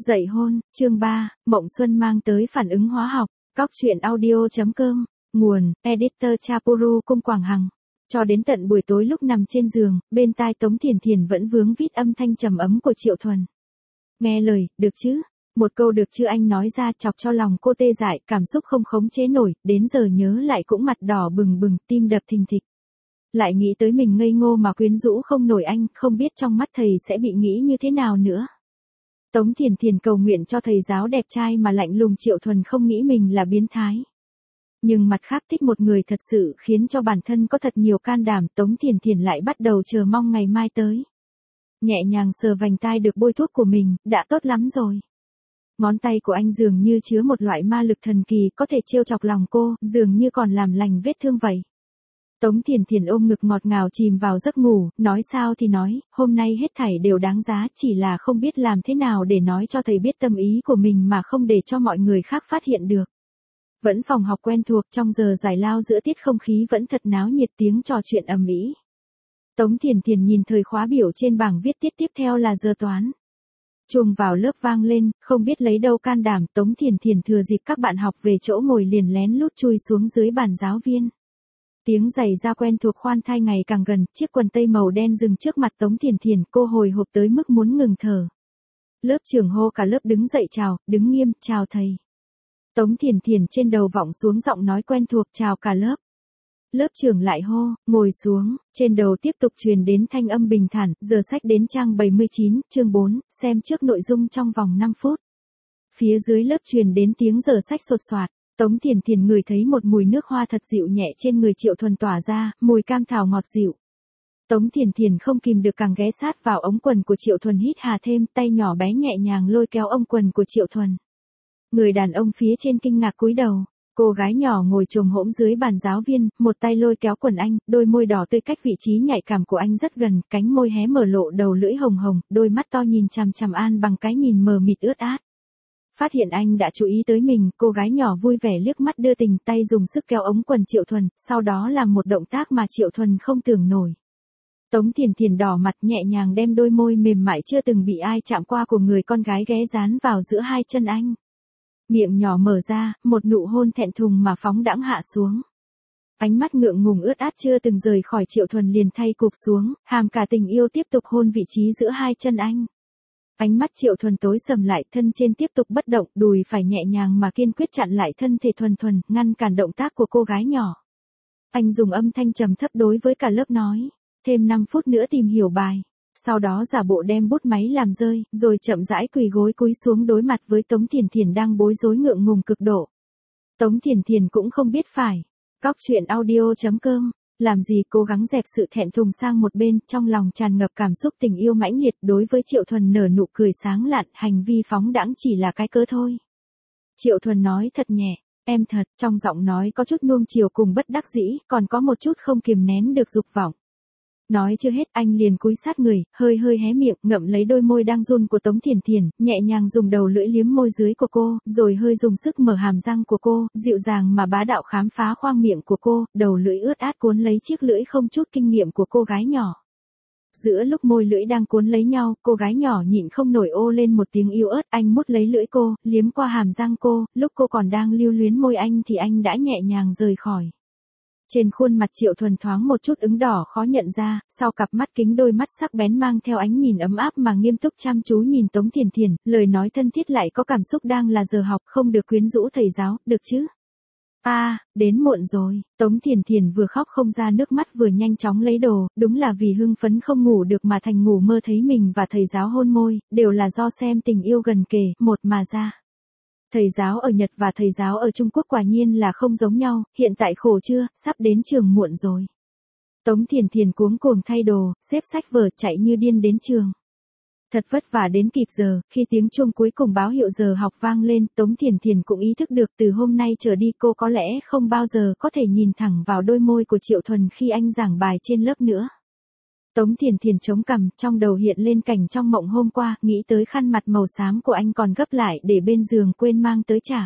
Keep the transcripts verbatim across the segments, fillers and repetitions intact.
Dạy hôn, chương ba, Mộng Xuân mang tới phản ứng hóa học. Cóc truyện audio.com, nguồn, editor Chapuru Cung Quảng Hằng. Cho đến tận buổi tối lúc nằm trên giường, bên tai Tống Thiền Thiền vẫn vướng vít âm thanh trầm ấm của Triệu Thuần. Nghe lời, được chứ? Một câu được chứ anh nói ra chọc cho lòng cô tê dại, cảm xúc không khống chế nổi, đến giờ nhớ lại cũng mặt đỏ bừng bừng, tim đập thình thịch. Lại nghĩ tới mình ngây ngô mà quyến rũ không nổi anh, không biết trong mắt thầy sẽ bị nghĩ như thế nào nữa. Tống Thiền Thiền cầu nguyện cho thầy giáo đẹp trai mà lạnh lùng Triệu Thuần không nghĩ mình là biến thái. Nhưng mặt khác thích một người thật sự khiến cho bản thân có thật nhiều can đảm, Tống Thiền Thiền lại bắt đầu chờ mong ngày mai tới. Nhẹ nhàng sờ vành tai được bôi thuốc của mình, đã tốt lắm rồi. Ngón tay của anh dường như chứa một loại ma lực thần kỳ có thể trêu chọc lòng cô, dường như còn làm lành vết thương vậy. Tống Thiền Thiền ôm ngực ngọt ngào chìm vào giấc ngủ, nói sao thì nói, hôm nay hết thảy đều đáng giá, chỉ là không biết làm thế nào để nói cho thầy biết tâm ý của mình mà không để cho mọi người khác phát hiện được. Vẫn phòng học quen thuộc, trong giờ giải lao giữa tiết không khí vẫn thật náo nhiệt, tiếng trò chuyện ầm ĩ. Tống Thiền Thiền nhìn thời khóa biểu trên bảng viết tiết tiếp theo là giờ toán. Chuông vào lớp vang lên, không biết lấy đâu can đảm, Tống Thiền Thiền thừa dịp các bạn học về chỗ ngồi liền lén lút chui xuống dưới bàn giáo viên. Tiếng giày da quen thuộc khoan thai ngày càng gần, chiếc quần tây màu đen dừng trước mặt Tống Thiền Thiền, cô hồi hộp tới mức muốn ngừng thở. Lớp trưởng hô cả lớp đứng dậy chào, đứng nghiêm, chào thầy. Tống Thiền Thiền trên đầu vọng xuống giọng nói quen thuộc, chào cả lớp. Lớp trưởng lại hô, ngồi xuống, trên đầu tiếp tục truyền đến thanh âm bình thản, giờ sách đến trang bảy mươi chín, chương bốn, xem trước nội dung trong vòng năm phút. Phía dưới lớp truyền đến tiếng giờ sách sột soạt. Tống Thiền Thiền ngửi thấy một mùi nước hoa thật dịu nhẹ trên người Triệu Thuần tỏa ra, mùi cam thảo ngọt dịu. Tống Thiền Thiền không kìm được càng ghé sát vào ống quần của Triệu Thuần hít hà thêm, tay nhỏ bé nhẹ nhàng lôi kéo ống quần của Triệu Thuần. Người đàn ông phía trên kinh ngạc cúi đầu, cô gái nhỏ ngồi chồm hổm dưới bàn giáo viên, một tay lôi kéo quần anh, đôi môi đỏ tươi cách vị trí nhạy cảm của anh rất gần, cánh môi hé mở lộ đầu lưỡi hồng hồng, đôi mắt to nhìn chằm chằm An bằng cái nhìn mờ mịt ướt át. Phát hiện anh đã chú ý tới mình, cô gái nhỏ vui vẻ liếc mắt đưa tình, tay dùng sức kéo ống quần Triệu Thuần, sau đó làm một động tác mà Triệu Thuần không tưởng nổi. Tống Thiền Thiền đỏ mặt nhẹ nhàng đem đôi môi mềm mại chưa từng bị ai chạm qua của người con gái ghé dán vào giữa hai chân anh. Miệng nhỏ mở ra, một nụ hôn thẹn thùng mà phóng đãng hạ xuống. Ánh mắt ngượng ngùng ướt át chưa từng rời khỏi Triệu Thuần liền thay cụp xuống, hàm cả tình yêu tiếp tục hôn vị trí giữa hai chân anh. Ánh mắt Triệu Thuần tối sầm lại, thân trên tiếp tục bất động, đùi phải nhẹ nhàng mà kiên quyết chặn lại thân thể Thuần Thuần, ngăn cản động tác của cô gái nhỏ. Anh dùng âm thanh trầm thấp đối với cả lớp nói, thêm năm phút nữa tìm hiểu bài. Sau đó giả bộ đem bút máy làm rơi, rồi chậm rãi quỳ gối cúi xuống đối mặt với Tống Thiền Thiền đang bối rối ngượng ngùng cực độ. Tống Thiền Thiền cũng không biết phải. Cóc truyện audio.com, làm gì cố gắng dẹp sự thẹn thùng sang một bên, trong lòng tràn ngập cảm xúc tình yêu mãnh liệt đối với Triệu Thuần nở nụ cười sáng lạn, hành vi phóng đãng chỉ là cái cớ thôi. Triệu Thuần nói thật nhẹ, em thật, trong giọng nói có chút nuông chiều cùng bất đắc dĩ, còn có một chút không kiềm nén được dục vọng. Nói chưa hết anh liền cúi sát người, hơi hơi hé miệng, ngậm lấy đôi môi đang run của Tống Thiền Thiền, nhẹ nhàng dùng đầu lưỡi liếm môi dưới của cô, rồi hơi dùng sức mở hàm răng của cô, dịu dàng mà bá đạo khám phá khoang miệng của cô, đầu lưỡi ướt át cuốn lấy chiếc lưỡi không chút kinh nghiệm của cô gái nhỏ. Giữa lúc môi lưỡi đang cuốn lấy nhau, cô gái nhỏ nhịn không nổi ô lên một tiếng yếu ớt, anh mút lấy lưỡi cô, liếm qua hàm răng cô, lúc cô còn đang lưu luyến môi anh thì anh đã nhẹ nhàng rời khỏi. Trên khuôn mặt Triệu Thuần thoáng một chút ửng đỏ khó nhận ra, sau cặp mắt kính đôi mắt sắc bén mang theo ánh nhìn ấm áp mà nghiêm túc chăm chú nhìn Tống Thiền Thiền, lời nói thân thiết lại có cảm xúc đang là giờ học, không được quyến rũ thầy giáo, được chứ? A, à, đến muộn rồi, Tống Thiền Thiền vừa khóc không ra nước mắt vừa nhanh chóng lấy đồ, đúng là vì hưng phấn không ngủ được mà thành ngủ mơ thấy mình và thầy giáo hôn môi, đều là do xem tình yêu gần kề, một mà ra. Thầy giáo ở Nhật và thầy giáo ở Trung Quốc quả nhiên là không giống nhau, hiện tại khổ chưa, sắp đến trường muộn rồi. Tống Thiền Thiền cuống cuồng thay đồ, xếp sách vở chạy như điên đến trường. Thật vất vả đến kịp giờ, khi tiếng chuông cuối cùng báo hiệu giờ học vang lên, Tống Thiền Thiền cũng ý thức được từ hôm nay trở đi cô có lẽ không bao giờ có thể nhìn thẳng vào đôi môi của Triệu Thuần khi anh giảng bài trên lớp nữa. Tống Thiền Thiền chống cằm, trong đầu hiện lên cảnh trong mộng hôm qua, nghĩ tới khăn mặt màu xám của anh còn gấp lại để bên giường quên mang tới trả.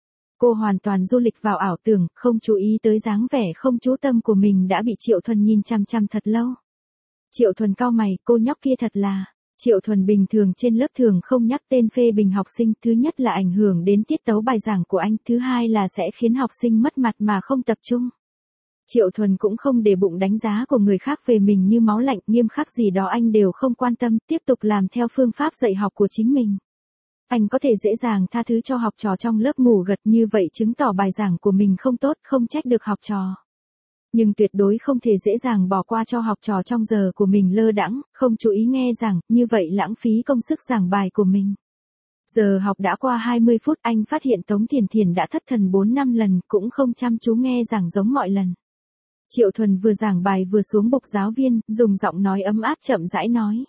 Cô hoàn toàn du lịch vào ảo tưởng, không chú ý tới dáng vẻ không chú tâm của mình đã bị Triệu Thuần nhìn chăm chăm thật lâu. Triệu Thuần cau mày, cô nhóc kia thật là. Triệu Thuần bình thường trên lớp thường không nhắc tên phê bình học sinh, thứ nhất là ảnh hưởng đến tiết tấu bài giảng của anh, thứ hai là sẽ khiến học sinh mất mặt mà không tập trung. Triệu Thuần cũng không để bụng đánh giá của người khác về mình như máu lạnh, nghiêm khắc gì đó anh đều không quan tâm, tiếp tục làm theo phương pháp dạy học của chính mình. Anh có thể dễ dàng tha thứ cho học trò trong lớp ngủ gật, như vậy chứng tỏ bài giảng của mình không tốt, không trách được học trò. Nhưng tuyệt đối không thể dễ dàng bỏ qua cho học trò trong giờ của mình lơ đãng, không chú ý nghe giảng, như vậy lãng phí công sức giảng bài của mình. Giờ học đã qua hai mươi phút, anh phát hiện Tống Thiền Thiền đã thất thần bốn năm lần, cũng không chăm chú nghe giảng giống mọi lần. Triệu Thuần vừa giảng bài vừa xuống bục giáo viên, dùng giọng nói ấm áp chậm rãi nói.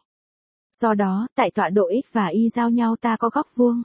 Do đó, tại tọa độ x và y giao nhau ta có góc vuông.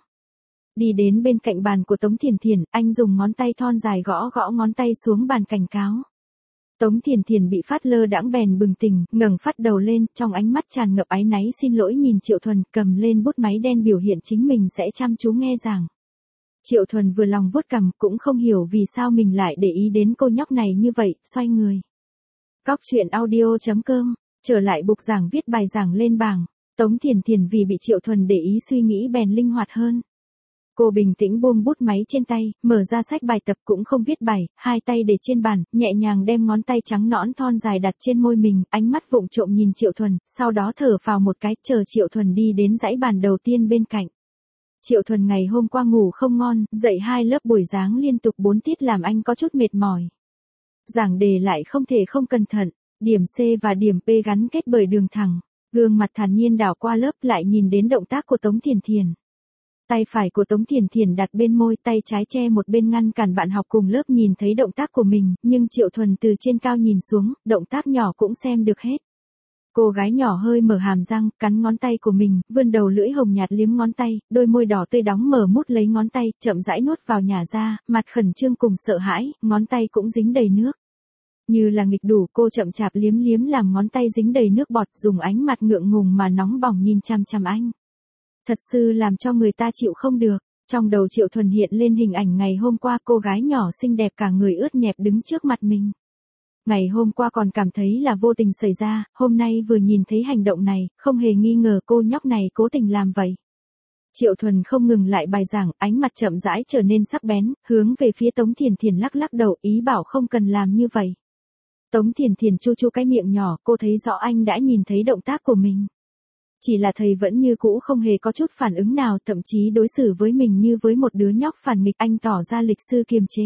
Đi đến bên cạnh bàn của Tống Thiền Thiền, anh dùng ngón tay thon dài gõ gõ ngón tay xuống bàn cảnh cáo. Tống Thiền Thiền bị phát lơ đãng bèn bừng tỉnh, ngẩng phát đầu lên, trong ánh mắt tràn ngập áy náy xin lỗi nhìn Triệu Thuần, cầm lên bút máy đen biểu hiện chính mình sẽ chăm chú nghe giảng. Triệu Thuần vừa lòng vuốt cằm, cũng không hiểu vì sao mình lại để ý đến cô nhóc này như vậy, xoay người. Cóc truyện audio chấm com, trở lại bục giảng viết bài giảng lên bảng. Tống Thiền Thiền vì bị Triệu Thuần để ý suy nghĩ bèn linh hoạt hơn. Cô bình tĩnh buông bút máy trên tay, mở ra sách bài tập cũng không viết bài, hai tay để trên bàn, nhẹ nhàng đem ngón tay trắng nõn thon dài đặt trên môi mình, ánh mắt vụng trộm nhìn Triệu Thuần, sau đó thở phào một cái, chờ Triệu Thuần đi đến dãy bàn đầu tiên bên cạnh. Triệu Thuần ngày hôm qua ngủ không ngon, dạy hai lớp buổi sáng liên tục bốn tiết làm anh có chút mệt mỏi. Giảng đề lại không thể không cẩn thận, điểm C và điểm P gắn kết bởi đường thẳng. Gương mặt thản nhiên đảo qua lớp lại nhìn đến động tác của Tống Thiền Thiền. Tay phải của Tống Thiền Thiền đặt bên môi, tay trái che một bên ngăn cản bạn học cùng lớp nhìn thấy động tác của mình, nhưng Triệu Thuần từ trên cao nhìn xuống, động tác nhỏ cũng xem được hết. Cô gái nhỏ hơi mở hàm răng, cắn ngón tay của mình, vươn đầu lưỡi hồng nhạt liếm ngón tay, đôi môi đỏ tươi đóng mở mút lấy ngón tay, chậm rãi nuốt vào nhả ra, mặt khẩn trương cùng sợ hãi, ngón tay cũng dính đầy nước. Như là nghịch đủ, cô chậm chạp liếm liếm làm ngón tay dính đầy nước bọt, dùng ánh mặt ngượng ngùng mà nóng bỏng nhìn chằm chằm anh. Thật sự làm cho người ta chịu không được. Trong đầu Triệu Thuần hiện lên hình ảnh ngày hôm qua cô gái nhỏ xinh đẹp cả người ướt nhẹp đứng trước mặt mình. Ngày hôm qua còn cảm thấy là vô tình xảy ra, hôm nay vừa nhìn thấy hành động này, không hề nghi ngờ cô nhóc này cố tình làm vậy. Triệu Thuần không ngừng lại bài giảng, ánh mặt chậm rãi trở nên sắc bén, hướng về phía Tống Thiền Thiền lắc lắc đầu, ý bảo không cần làm như vậy. Tống Thiền Thiền chu chu cái miệng nhỏ, cô thấy rõ anh đã nhìn thấy động tác của mình. Chỉ là thầy vẫn như cũ không hề có chút phản ứng nào, thậm chí đối xử với mình như với một đứa nhóc phản nghịch, anh tỏ ra lịch sự kiềm chế.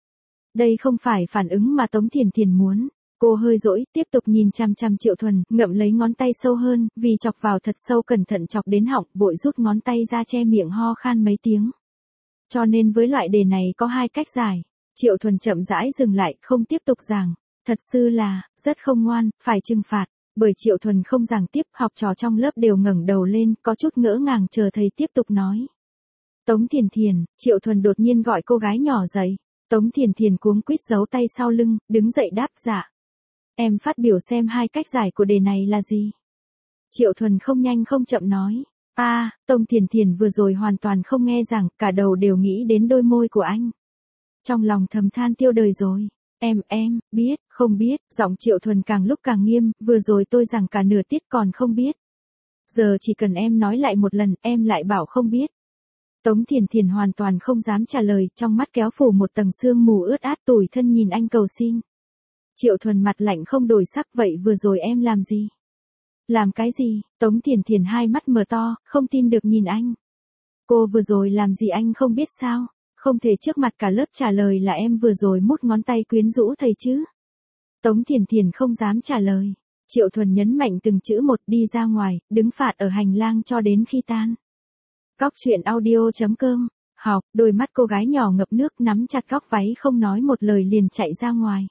Đây không phải phản ứng mà Tống Thiền Thiền muốn. Cô hơi dỗi, tiếp tục nhìn chằm chằm Triệu Thuần, ngậm lấy ngón tay sâu hơn, vì chọc vào thật sâu cẩn thận chọc đến họng, vội rút ngón tay ra che miệng ho khan mấy tiếng. Cho nên với loại đề này có hai cách giải. Triệu Thuần chậm rãi dừng lại, không tiếp tục giảng. Thật sự là, rất không ngoan, phải trừng phạt. Bởi Triệu Thuần không giảng tiếp, học trò trong lớp đều ngẩng đầu lên, có chút ngỡ ngàng chờ thầy tiếp tục nói. Tống Thiền Thiền, Triệu Thuần đột nhiên gọi cô gái nhỏ dậy. Tống Thiền Thiền cuống quýt giấu tay sau lưng, đứng dậy đáp dạ. Em phát biểu xem hai cách giải của đề này là gì? Triệu Thuần không nhanh không chậm nói. A, à, Tống Thiền Thiền vừa rồi hoàn toàn không nghe rằng, cả đầu đều nghĩ đến đôi môi của anh. Trong lòng thầm than tiêu đời rồi. Em, em, biết, không biết, giọng Triệu Thuần càng lúc càng nghiêm, vừa rồi tôi rằng cả nửa tiết còn không biết. Giờ chỉ cần em nói lại một lần, em lại bảo không biết. Tống Thiền Thiền hoàn toàn không dám trả lời, trong mắt kéo phủ một tầng sương mù ướt át, tủi thân nhìn anh cầu xin. Triệu Thuần mặt lạnh không đổi sắc, vậy vừa rồi em làm gì? Làm cái gì? Tống Thiền Thiền hai mắt mở to, không tin được nhìn anh. Cô vừa rồi làm gì anh không biết sao? Không thể trước mặt cả lớp trả lời là em vừa rồi mút ngón tay quyến rũ thầy chứ. Tống Thiền Thiền không dám trả lời. Triệu Thuần nhấn mạnh từng chữ một, đi ra ngoài, đứng phạt ở hành lang cho đến khi tan. Cóc truyện audio chấm com, học, đôi mắt cô gái nhỏ ngập nước nắm chặt góc váy không nói một lời liền chạy ra ngoài.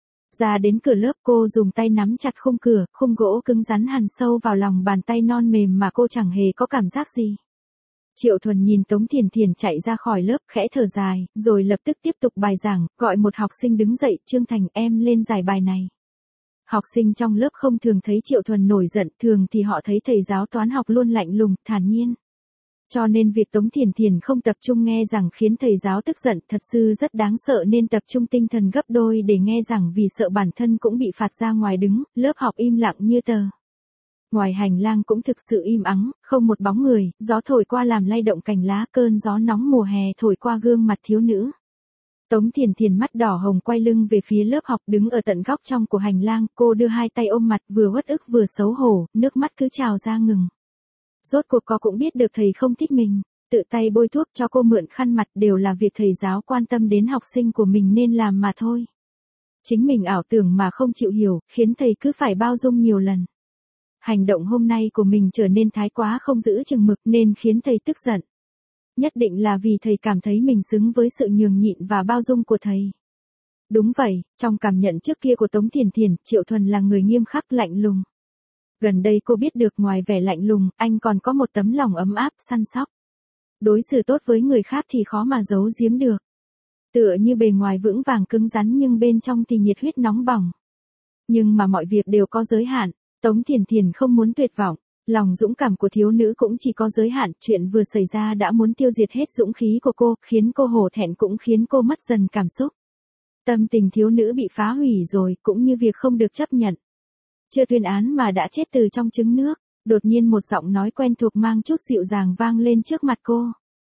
Ra đến cửa lớp cô dùng tay nắm chặt khung cửa, khung gỗ cứng rắn hằn sâu vào lòng bàn tay non mềm mà cô chẳng hề có cảm giác gì. Triệu Thuần nhìn Tống Thiền Thiền chạy ra khỏi lớp khẽ thở dài, rồi lập tức tiếp tục bài giảng, gọi một học sinh đứng dậy, Trương Thành em lên giải bài này. Học sinh trong lớp không thường thấy Triệu Thuần nổi giận, thường thì họ thấy thầy giáo toán học luôn lạnh lùng, thản nhiên. Cho nên việc Tống Thiền Thiền không tập trung nghe giảng khiến thầy giáo tức giận, thật sự rất đáng sợ nên tập trung tinh thần gấp đôi để nghe giảng vì sợ bản thân cũng bị phạt ra ngoài đứng, lớp học im lặng như tờ. Ngoài hành lang cũng thực sự im ắng, không một bóng người, gió thổi qua làm lay động cành lá, cơn gió nóng mùa hè thổi qua gương mặt thiếu nữ. Tống Thiền Thiền mắt đỏ hồng quay lưng về phía lớp học, đứng ở tận góc trong của hành lang, cô đưa hai tay ôm mặt, vừa uất ức vừa xấu hổ, nước mắt cứ trào ra ngừng. Rốt cuộc cô cũng biết được thầy không thích mình, tự tay bôi thuốc cho cô mượn khăn mặt đều là việc thầy giáo quan tâm đến học sinh của mình nên làm mà thôi. Chính mình ảo tưởng mà không chịu hiểu, khiến thầy cứ phải bao dung nhiều lần. Hành động hôm nay của mình trở nên thái quá không giữ chừng mực nên khiến thầy tức giận. Nhất định là vì thầy cảm thấy mình xứng với sự nhường nhịn và bao dung của thầy. Đúng vậy, trong cảm nhận trước kia của Tống Thiền Thiền, Triệu Thuần là người nghiêm khắc lạnh lùng. Gần đây cô biết được ngoài vẻ lạnh lùng, anh còn có một tấm lòng ấm áp, săn sóc. Đối xử tốt với người khác thì khó mà giấu giếm được. Tựa như bề ngoài vững vàng cứng rắn nhưng bên trong thì nhiệt huyết nóng bỏng. Nhưng mà mọi việc đều có giới hạn, Tống Thiền Thiền không muốn tuyệt vọng. Lòng dũng cảm của thiếu nữ cũng chỉ có giới hạn, chuyện vừa xảy ra đã muốn tiêu diệt hết dũng khí của cô, khiến cô hổ thẹn cũng khiến cô mất dần cảm xúc. Tâm tình thiếu nữ bị phá hủy rồi, cũng như việc không được chấp nhận. Chưa tuyên án mà đã chết từ trong trứng nước, đột nhiên một giọng nói quen thuộc mang chút dịu dàng vang lên trước mặt cô.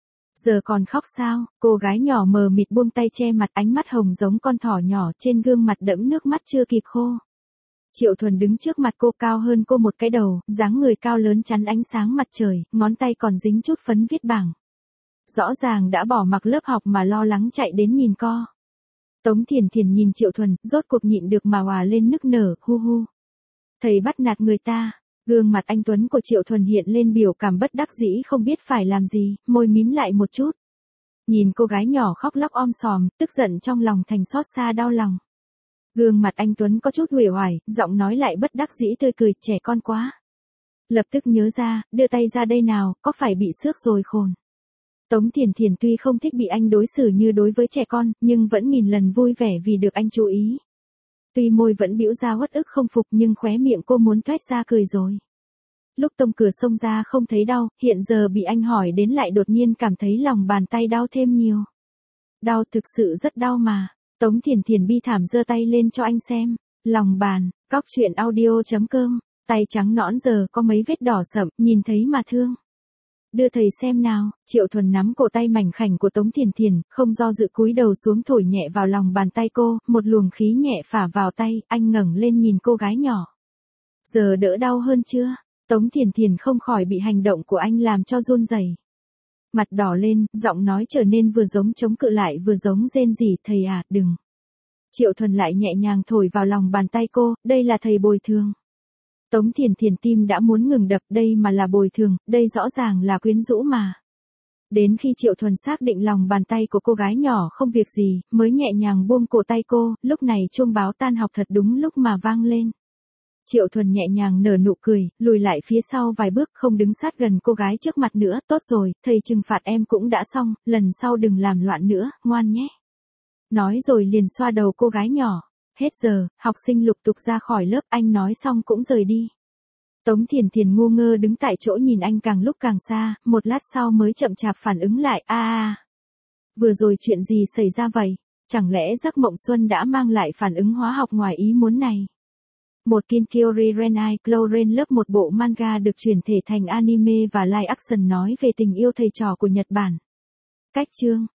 Giờ còn khóc sao? Cô gái nhỏ mờ mịt buông tay che mặt, ánh mắt hồng giống con thỏ nhỏ, trên gương mặt đẫm nước mắt chưa kịp khô. Triệu Thuần đứng trước mặt cô, cao hơn cô một cái đầu, dáng người cao lớn chắn ánh sáng mặt trời, ngón tay còn dính chút phấn viết bảng. Rõ ràng đã bỏ mặc lớp học mà lo lắng chạy đến nhìn co. Tống Thiền Thiền nhìn Triệu Thuần, rốt cuộc nhịn được mà òa lên nức nở, hu hu. Thầy bắt nạt người ta. Gương mặt anh tuấn của Triệu Thuần hiện lên biểu cảm bất đắc dĩ không biết phải làm gì, môi mím lại một chút. Nhìn cô gái nhỏ khóc lóc om sòm, tức giận trong lòng thành xót xa đau lòng. Gương mặt anh tuấn có chút uể oải, giọng nói lại bất đắc dĩ tươi cười, trẻ con quá. Lập tức nhớ ra, đưa tay ra đây nào, có phải bị xước rồi khôn. Tống Thiền Thiền tuy không thích bị anh đối xử như đối với trẻ con, nhưng vẫn nghìn lần vui vẻ vì được anh chú ý. Tuy môi vẫn bĩu ra uất ức không phục nhưng khóe miệng cô muốn toét ra cười rồi. Lúc tông cửa xông ra không thấy đau, hiện giờ bị anh hỏi đến lại đột nhiên cảm thấy lòng bàn tay đau thêm nhiều. Đau, thực sự rất đau mà. Tống Thiền Thiền bi thảm giơ tay lên cho anh xem. Lòng bàn, cóc truyện audio chấm com, tay trắng nõn giờ có mấy vết đỏ sậm, nhìn thấy mà thương. Đưa thầy xem nào. Triệu Thuần nắm cổ tay mảnh khảnh của Tống Thiền Thiền, không do dự cúi đầu xuống thổi nhẹ vào lòng bàn tay cô, một luồng khí nhẹ phả vào tay, anh ngẩng lên nhìn cô gái nhỏ. Giờ đỡ đau hơn chưa? Tống Thiền Thiền không khỏi bị hành động của anh làm cho run rẩy. Mặt đỏ lên, giọng nói trở nên vừa giống chống cự lại vừa giống rên rỉ, thầy à, đừng. Triệu Thuần lại nhẹ nhàng thổi vào lòng bàn tay cô, đây là thầy bồi thường. Tống Thiền Thiền tim đã muốn ngừng đập, đây mà là bồi thường, đây rõ ràng là quyến rũ mà. Đến khi Triệu Thuần xác định lòng bàn tay của cô gái nhỏ không việc gì, mới nhẹ nhàng buông cổ tay cô, lúc này chuông báo tan học thật đúng lúc mà vang lên. Triệu Thuần nhẹ nhàng nở nụ cười, lùi lại phía sau vài bước, không đứng sát gần cô gái trước mặt nữa, tốt rồi, thầy trừng phạt em cũng đã xong, lần sau đừng làm loạn nữa, ngoan nhé. Nói rồi liền xoa đầu cô gái nhỏ. Hết giờ, học sinh lục tục ra khỏi lớp, anh nói xong cũng rời đi. Tống Thiền Thiền ngu ngơ đứng tại chỗ nhìn anh càng lúc càng xa, một lát sau mới chậm chạp phản ứng lại, a a. Vừa rồi chuyện gì xảy ra vậy? Chẳng lẽ giấc mộng xuân đã mang lại phản ứng hóa học ngoài ý muốn này? Một Kinkyori Renai Cloren lớp một bộ manga được chuyển thể thành anime và live action nói về tình yêu thầy trò của Nhật Bản. Cách chương